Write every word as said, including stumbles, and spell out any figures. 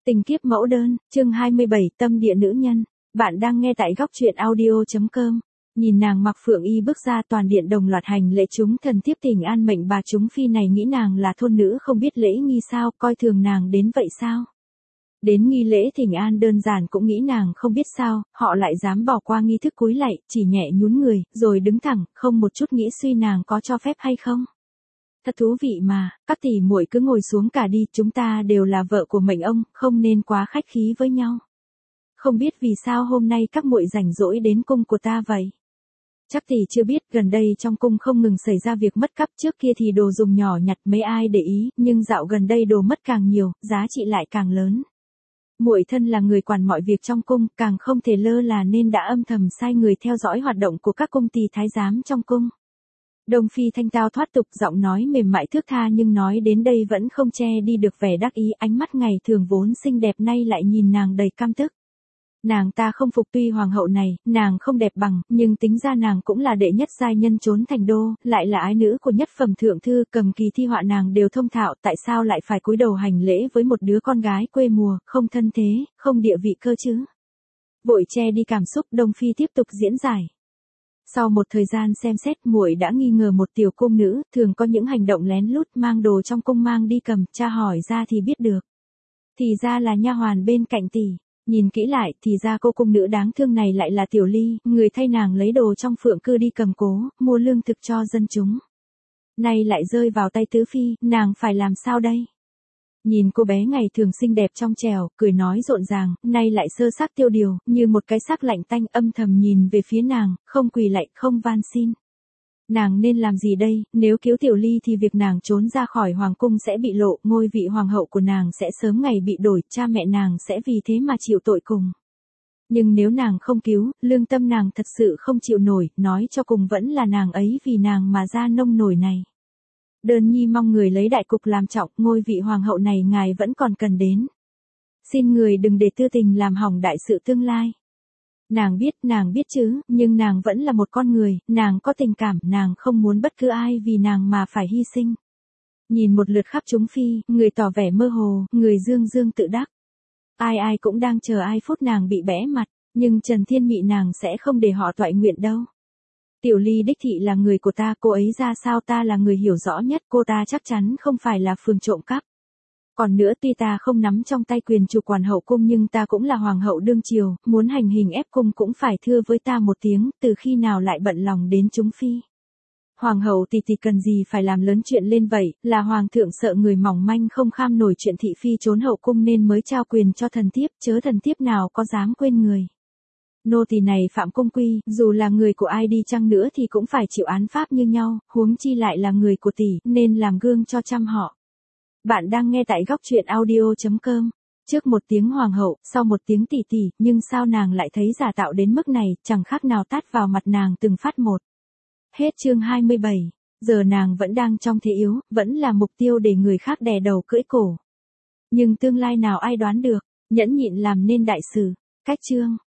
Tình kiếp mẫu đơn, chương hai mươi bảy, tâm địa nữ nhân. Bạn đang nghe tại góc truyện audio chấm com. Nhìn nàng mặc phượng y bước ra, toàn điện đồng loạt hành lễ chúng thần tiếp thỉnh an mệnh. Bà chúng phi này nghĩ nàng là thôn nữ không biết lễ nghi sao, coi thường nàng đến vậy sao? Đến nghi lễ thỉnh an đơn giản cũng nghĩ nàng không biết sao, họ lại dám bỏ qua nghi thức cúi lạy, chỉ nhẹ nhún người, rồi đứng thẳng, không một chút nghĩ suy nàng có cho phép hay không. Thật thú vị mà, các tỷ muội cứ ngồi xuống cả đi, chúng ta đều là vợ của mệnh ông, không nên quá khách khí với nhau. Không biết vì sao hôm nay các muội rảnh rỗi đến cung của ta vậy? Chắc tỷ chưa biết, gần đây trong cung không ngừng xảy ra việc mất cắp, trước kia thì đồ dùng nhỏ nhặt mấy ai để ý, nhưng dạo gần đây đồ mất càng nhiều, giá trị lại càng lớn. Muội thân là người quản mọi việc trong cung, càng không thể lơ là nên đã âm thầm sai người theo dõi hoạt động của các cung tỳ thái giám trong cung. Đông Phi thanh tao thoát tục, giọng nói mềm mại thước tha, nhưng nói đến đây vẫn không che đi được vẻ đắc ý, ánh mắt ngày thường vốn xinh đẹp nay lại nhìn nàng đầy căm tức. Nàng ta không phục, tuy hoàng hậu này, nàng không đẹp bằng, nhưng tính ra nàng cũng là đệ nhất giai nhân trốn thành đô, lại là ái nữ của nhất phẩm thượng thư, cầm kỳ thi họa nàng đều thông thạo, tại sao lại phải cúi đầu hành lễ với một đứa con gái quê mùa, không thân thế, không địa vị cơ chứ? Vội che đi cảm xúc, Đông Phi tiếp tục diễn giải. Sau một thời gian xem xét, muội đã nghi ngờ một tiểu cung nữ, thường có những hành động lén lút mang đồ trong cung mang đi cầm, tra hỏi ra thì biết được. Thì ra là nha hoàn bên cạnh tỷ. Nhìn kỹ lại, thì ra cô cung nữ đáng thương này lại là Tiểu Ly, người thay nàng lấy đồ trong phượng cư đi cầm cố, mua lương thực cho dân chúng. Nay lại rơi vào tay tứ phi, nàng phải làm sao đây? Nhìn cô bé ngày thường xinh đẹp trong trẻo, cười nói rộn ràng, nay lại sơ xác tiêu điều, như một cái xác lạnh tanh, âm thầm nhìn về phía nàng, không quỳ lạy, không van xin. Nàng nên làm gì đây? Nếu cứu Tiểu Ly thì việc nàng trốn ra khỏi hoàng cung sẽ bị lộ, ngôi vị hoàng hậu của nàng sẽ sớm ngày bị đổi, cha mẹ nàng sẽ vì thế mà chịu tội cùng. Nhưng nếu nàng không cứu, lương tâm nàng thật sự không chịu nổi, nói cho cùng vẫn là nàng ấy vì nàng mà ra nông nổi này. Đơn nhi mong người lấy đại cục làm trọng, ngôi vị hoàng hậu này ngài vẫn còn cần đến. Xin người đừng để tư tình làm hỏng đại sự tương lai. Nàng biết, nàng biết chứ, nhưng nàng vẫn là một con người, nàng có tình cảm, nàng không muốn bất cứ ai vì nàng mà phải hy sinh. Nhìn một lượt khắp chúng phi, người tỏ vẻ mơ hồ, người dương dương tự đắc. Ai ai cũng đang chờ ai phút nàng bị bẽ mặt, nhưng Trần Thiên Mị nàng sẽ không để họ toại nguyện đâu. Tiểu Ly đích thị là người của ta, cô ấy ra sao ta là người hiểu rõ nhất, cô ta chắc chắn không phải là phường trộm cắp. Còn nữa, tuy ta không nắm trong tay quyền chủ quản hậu cung nhưng ta cũng là hoàng hậu đương triều, muốn hành hình ép cung cũng phải thưa với ta một tiếng, từ khi nào lại bận lòng đến chúng phi. Hoàng hậu thì thì cần gì phải làm lớn chuyện lên vậy, là hoàng thượng sợ người mỏng manh không kham nổi chuyện thị phi trốn hậu cung nên mới trao quyền cho thần thiếp, chớ thần thiếp nào có dám quên người. Nô tỳ này phạm cung quy, dù là người của ai đi chăng nữa thì cũng phải chịu án pháp như nhau, huống chi lại là người của tỷ, nên làm gương cho trăm họ. Bạn đang nghe tại góc truyện audio chấm com. Trước một tiếng hoàng hậu, sau một tiếng tỷ tỷ, nhưng sao nàng lại thấy giả tạo đến mức này, chẳng khác nào tát vào mặt nàng từng phát một. Hết chương hai mươi bảy, giờ nàng vẫn đang trong thế yếu, vẫn là mục tiêu để người khác đè đầu cưỡi cổ. Nhưng tương lai nào ai đoán được, nhẫn nhịn làm nên đại sự. Cách chương.